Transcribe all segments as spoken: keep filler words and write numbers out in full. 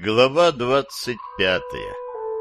Глава двадцать пятая.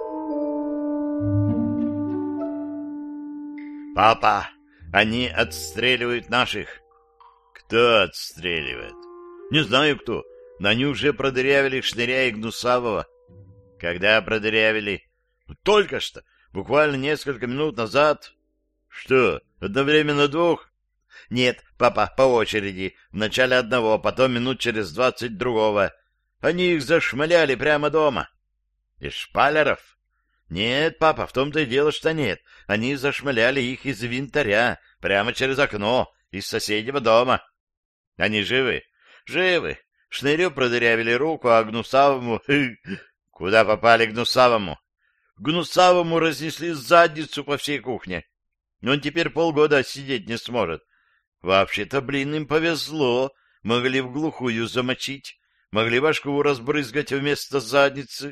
«Папа, они отстреливают наших». «Кто отстреливает?» «Не знаю кто, но они уже продырявили Шныря и Гнусавого». «Когда продырявили?» «Только что, буквально несколько минут назад». «Что, одновременно двух?» «Нет, папа, по очереди. Вначале одного, потом минут через двадцать другого. Они их зашмаляли прямо дома». «Из шпалеров?» «Нет, папа, в том-то и дело, что нет. Они зашмаляли их из винтаря, прямо через окно, из соседнего дома». «Они живы?» «Живы. Шнырю продырявили руку, а Гнусавому...» «Куда попали Гнусавому?» «Гнусавому разнесли задницу по всей кухне. Он теперь полгода сидеть не сможет. Вообще-то, блин, им повезло. Могли в глухую замочить, могли башку разбрызгать вместо задницы».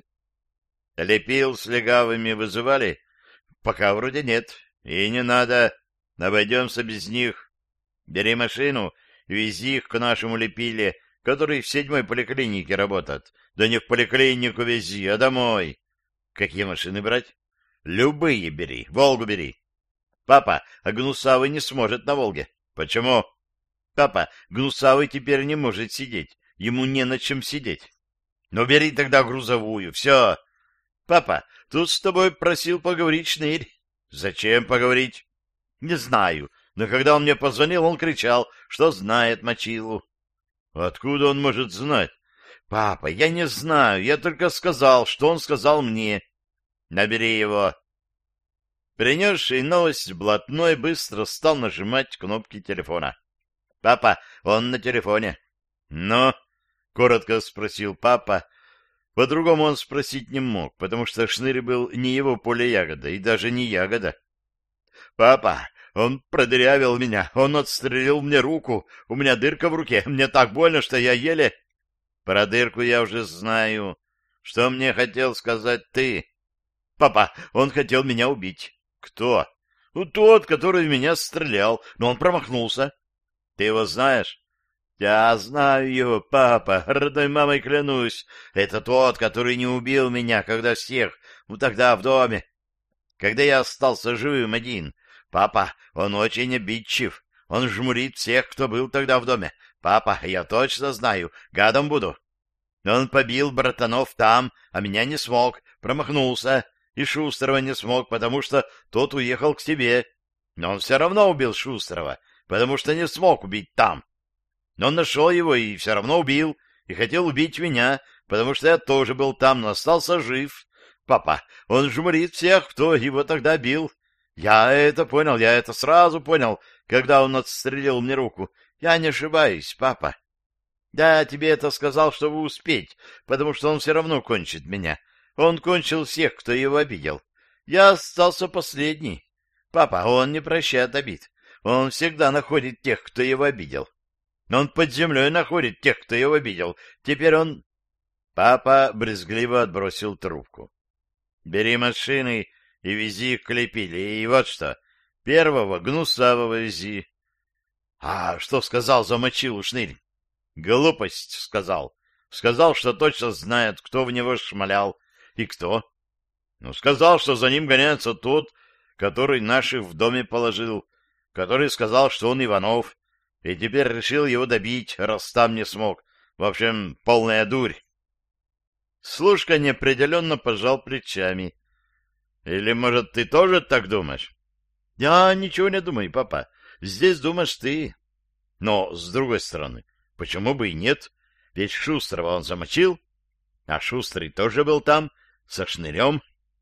«Лепил с легавыми вызывали?» «Пока вроде нет. И не надо. Обойдемся без них. Бери машину и вези их к нашему Лепиле, который в седьмой поликлинике работает. Да не в поликлинику вези, а домой». «Какие машины брать?» «Любые бери. Волгу бери». «Папа, а Гнусавый не сможет на Волге». «Почему?» «Папа, Гнусавый теперь не может сидеть. Ему не на чем сидеть». «Ну, бери тогда грузовую. Все». «Папа, тут с тобой просил поговорить Шнырь». «Зачем поговорить?» «Не знаю, но когда он мне позвонил, он кричал, что знает Мочилу». «Откуда он может знать?» «Папа, я не знаю, я только сказал, что он сказал мне». «Набери его». Принесший новость блатной быстро стал нажимать кнопки телефона. «Папа, он на телефоне». «Ну?» — коротко спросил папа. По-другому он спросить не мог, потому что Шнырь был не его поле ягода и даже не ягода. «Папа, он продырявил меня, он отстрелил мне руку, у меня дырка в руке, мне так больно, что я еле...» «Про дырку я уже знаю. Что мне хотел сказать ты?» «Папа, он хотел меня убить». «Кто?» «Ну, тот, который в меня стрелял, но он промахнулся». «Ты его знаешь?» «Я знаю его, папа, родной мамой клянусь. Это тот, который не убил меня, когда всех, ну тогда в доме. Когда я остался живым один. Папа, он очень обидчив. Он жмурит всех, кто был тогда в доме. Папа, я точно знаю, гадом буду. Он побил братанов там, а меня не смог, промахнулся. И Шустрого не смог, потому что тот уехал к тебе. Но он все равно убил Шустрого, потому что не смог убить там. Но он нашел его и все равно убил, и хотел убить меня, потому что я тоже был там, но остался жив. Папа, он жмурит всех, кто его тогда бил. Я это понял, я это сразу понял, когда он отстрелил мне руку. Я не ошибаюсь, папа. Я тебе это сказал, чтобы успеть, потому что он все равно кончит меня. Он кончил всех, кто его обидел. Я остался последний. Папа, он не прощает обид. Он всегда находит тех, кто его обидел. Он под землей находит тех, кто его видел. Теперь он... Папа брезгливо отбросил трубку. «Бери машины и вези их к Лепиле. И вот что. Первого Гнусавого вези». «А что сказал за Мочилу Шнырь?» «Глупость сказал. Сказал, что точно знает, кто в него шмалял. И кто?» «Ну, сказал, что за ним гоняется тот, который наших в доме положил, который сказал, что он Иванов». И теперь решил его добить, раз там не смог. В общем, полная дурь. Слушка неопределенно пожал плечами. Или, может, ты тоже так думаешь? Я ничего не думаю, папа. Здесь думаешь ты. Но, с другой стороны, почему бы и нет? Ведь Шустрого он замочил, а Шустрый тоже был там, со Шнырем.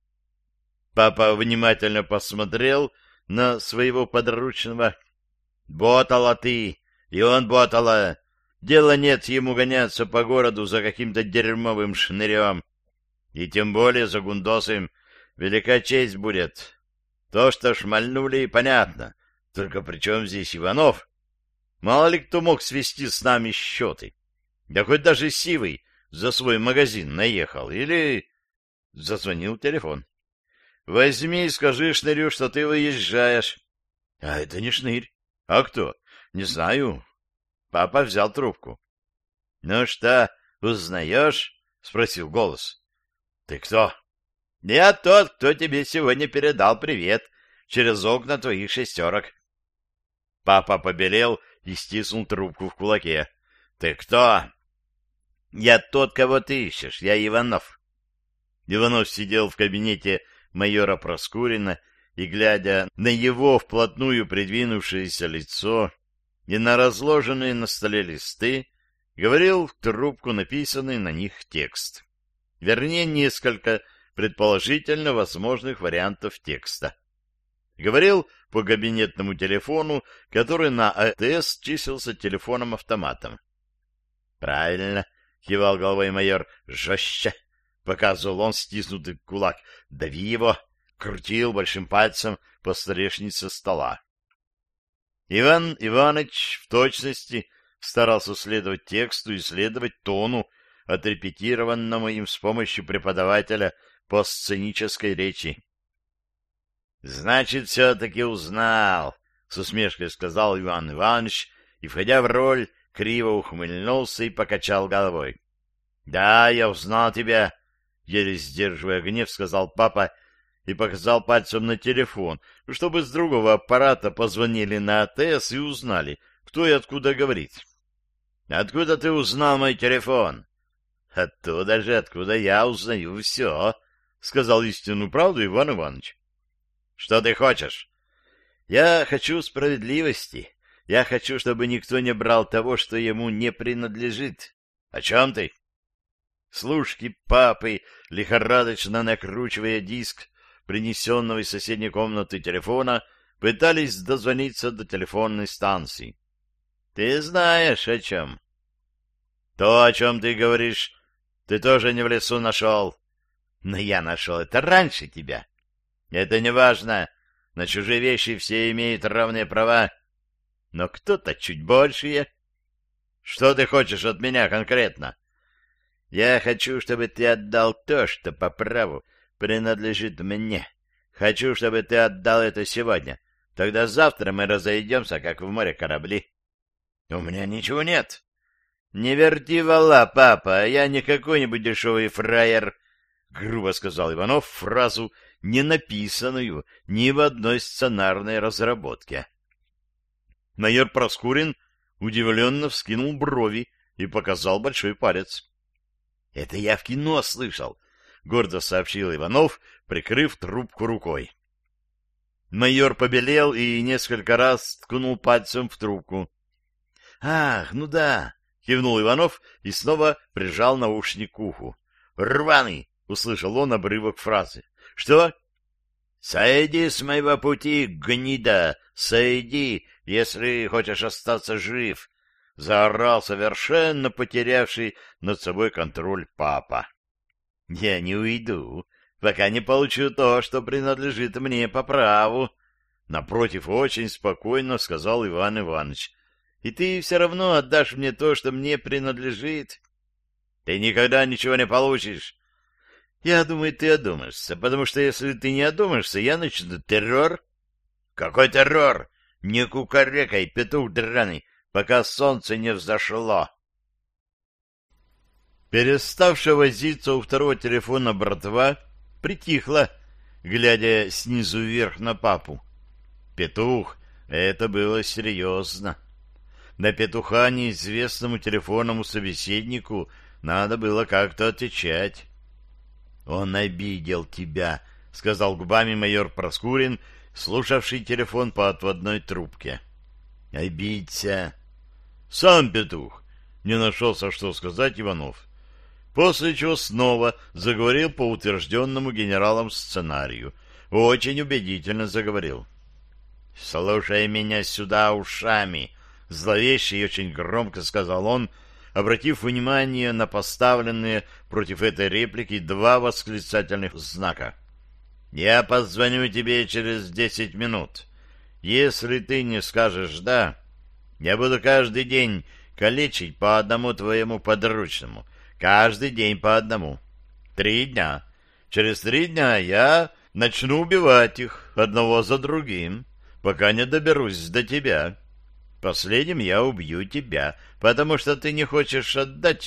Папа внимательно посмотрел на своего подручного. Ботала ты, и он ботала. Дела нет ему гоняться по городу за каким-то дерьмовым Шнырем. И тем более за гундосом велика честь будет. То, что шмальнули, понятно. Только при чем здесь Иванов? Мало ли кто мог свести с нами счеты. Да хоть даже Сивый за свой магазин наехал. Или... Зазвонил телефон. Возьми и скажи Шнырю, что ты выезжаешь. А это не Шнырь. А кто? Не знаю. Папа взял трубку. Ну что, узнаешь? спросил голос. — Ты кто? — Я тот, кто тебе сегодня передал привет через окна твоих шестерок. Папа побелел и стиснул трубку в кулаке. — Ты кто? — Я тот, кого ты ищешь. Я Иванов. Иванов сидел в кабинете майора Проскурина и, глядя на его вплотную придвинувшееся лицо и на разложенные на столе листы, говорил в трубку написанный на них текст. Вернее, несколько предположительно возможных вариантов текста. Говорил по кабинетному телефону, который на АТС числился телефоном-автоматом. — Правильно, — кивал головой майор, — жестче, — показывал он стиснутый кулак. — Дави его! — крутил большим пальцем по столешнице стола. Иван Иванович в точности старался следовать тексту и следовать тону, отрепетированному им с помощью преподавателя по сценической речи. — Значит, все-таки узнал, — с усмешкой сказал Иван Иванович, и, входя в роль, криво ухмыльнулся и покачал головой. — Да, я узнал тебя, — еле сдерживая гнев, сказал папа и показал пальцем на телефон, чтобы с другого аппарата позвонили на АТС и узнали, кто и откуда говорит. — Откуда ты узнал мой телефон? — Оттуда же, откуда я узнаю все, — сказал истинную правду Иван Иванович. — Что ты хочешь? — Я хочу справедливости. Я хочу, чтобы никто не брал того, что ему не принадлежит. — О чем ты? Служки папы, лихорадочно накручивая диск принесенного из соседней комнаты телефона, пытались дозвониться до телефонной станции. — Ты знаешь, о чем? — То, о чем ты говоришь, ты тоже не в лесу нашел. — Но я нашел это раньше тебя. — Это не важно. На чужие вещи все имеют равные права. Но кто-то чуть большие. — Что ты хочешь от меня конкретно? — Я хочу, чтобы ты отдал то, что по праву принадлежит мне. Хочу, чтобы ты отдал это сегодня. Тогда завтра мы разойдемся, как в море корабли. — У меня ничего нет. — Не верти вала, папа, я не какой-нибудь дешевый фраер, — грубо сказал Иванов фразу, не написанную ни в одной сценарной разработке. Майор Проскурин удивленно вскинул брови и показал большой палец. — Это я в кино слышал, — гордо сообщил Иванов, прикрыв трубку рукой. Майор побелел и несколько раз ткнул пальцем в трубку. — Ах, ну да, — кивнул Иванов и снова прижал наушник к уху. — Рваный! — услышал он обрывок фразы. — Что? — Сойди с моего пути, гнида, сойди, если хочешь остаться жив! — заорал совершенно потерявший над собой контроль папа. — Я не уйду, пока не получу то, что принадлежит мне по праву, — напротив, очень спокойно сказал Иван Иванович. — И ты все равно отдашь мне то, что мне принадлежит. — Ты никогда ничего не получишь. — Я думаю, ты одумаешься, потому что если ты не одумаешься, я начну террор. — Какой террор? Не кукарекай, петух драный, пока солнце не взошло. Переставшая возиться у второго телефона братва притихла, глядя снизу вверх на папу. Петух — это было серьезно. На петуха неизвестному телефонному собеседнику надо было как-то отвечать. — Он обидел тебя, — сказал губами майор Проскурин, слушавший телефон по отводной трубке. — Обидься. — Сам петух, — не нашелся, что сказать Иванов. После чего снова заговорил по утвержденному генералом сценарию. Очень убедительно заговорил. — Слушай меня сюда ушами, — зловеще и очень громко сказал он, обратив внимание на поставленные против этой реплики два восклицательных знака. — Я позвоню тебе через десять минут. Если ты не скажешь «да», я буду каждый день калечить по одному твоему подручному. Каждый день по одному. Три дня. Через три дня я начну убивать их одного за другим, пока не доберусь до тебя. Последним я убью тебя, потому что ты не хочешь отдать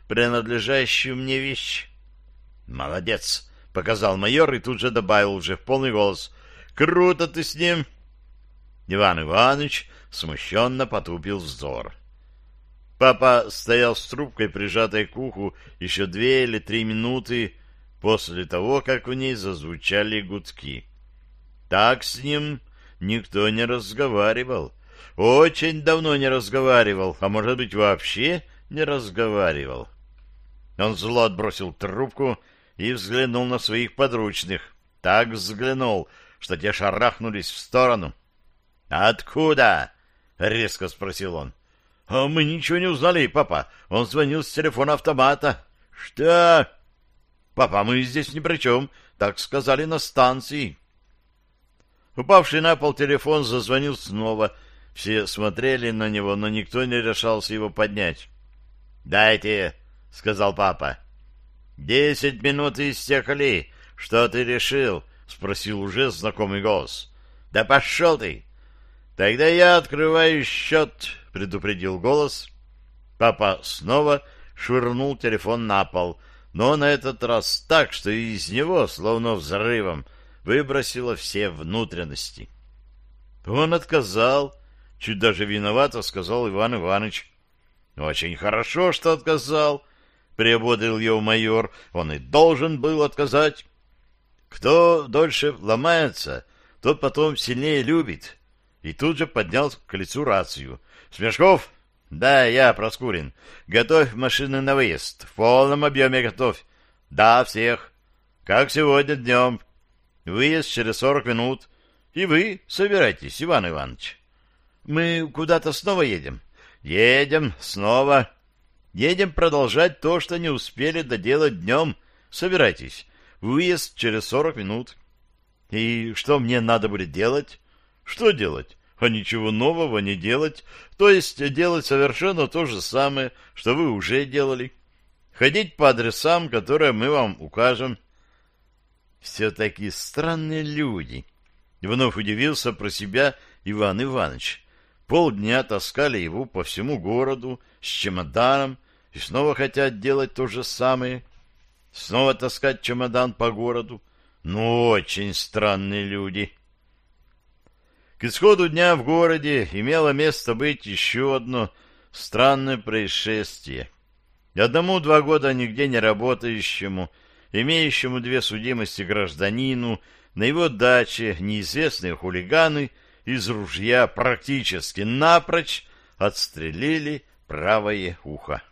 принадлежащую мне вещь. «Молодец!» — показал майор и тут же добавил уже в полный голос. «Круто ты с ним!» Иван Иванович смущенно потупил взор. Папа стоял с трубкой, прижатой к уху, еще две или три минуты после того, как в ней зазвучали гудки. Так с ним никто не разговаривал. Очень давно не разговаривал, а может быть вообще не разговаривал. Он зло отбросил трубку и взглянул на своих подручных. Так взглянул, что те шарахнулись в сторону. «Откуда?» — резко спросил он. «А мы ничего не узнали, папа. Он звонил с телефона автомата». «Что?» «Папа, мы здесь ни при чем. Так сказали на станции». Упавший на пол телефон зазвонил снова. Все смотрели на него, но никто не решался его поднять. «Дайте», — сказал папа. «Десять минут истекли. Что ты решил?» — спросил уже знакомый голос. «Да пошел ты!» «Тогда я открываю счет», — предупредил голос. Папа снова швырнул телефон на пол, но на этот раз так, что из него, словно взрывом, выбросило все внутренности. «Он отказал», — чуть даже виновато сказал Иван Иванович. «Очень хорошо, что отказал», — приободрил его майор. «Он и должен был отказать. Кто дольше ломается, тот потом сильнее любит». И тут же поднял к лицу рацию. «Смешков?» «Да, я, Проскурин. Готовь машины на выезд. В полном объеме готовь». «Да, всех. Как сегодня днем. Выезд через сорок минут. И вы собирайтесь, Иван Иванович». «Мы куда-то снова едем?» «Едем снова. Едем продолжать то, что не успели доделать днем. Собирайтесь. Выезд через сорок минут». «И что мне надо будет делать?» «Что делать? А ничего нового не делать. То есть делать совершенно то же самое, что вы уже делали. Ходить по адресам, которые мы вам укажем». «Все-таки странные люди», — вновь удивился про себя Иван Иванович. Полдня таскали его по всему городу с чемоданом и снова хотят делать то же самое. Снова таскать чемодан по городу. Ну, очень странные люди. К исходу дня в городе имело место быть еще одно странное происшествие. Одному два года нигде не работающему, имеющему две судимости гражданину, на его даче неизвестные хулиганы из ружья практически напрочь отстрелили правое ухо.